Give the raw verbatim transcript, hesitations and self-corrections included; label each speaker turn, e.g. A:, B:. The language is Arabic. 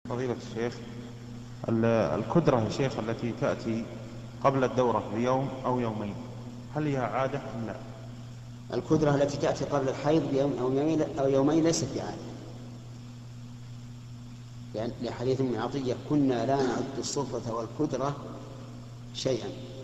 A: فضيلة الشيخ، ال- الكدرة يا شيخ التي تأتي قبل الدورة بيوم أو يومين، هل هي عادة أم لا؟
B: الكدرة التي تأتي قبل الحيض بيوم أو يومين, أو يومين ليست بعادة، لأن لحديث ابن عطية: كنا لا نعد الصفرة والكدرة شيئا.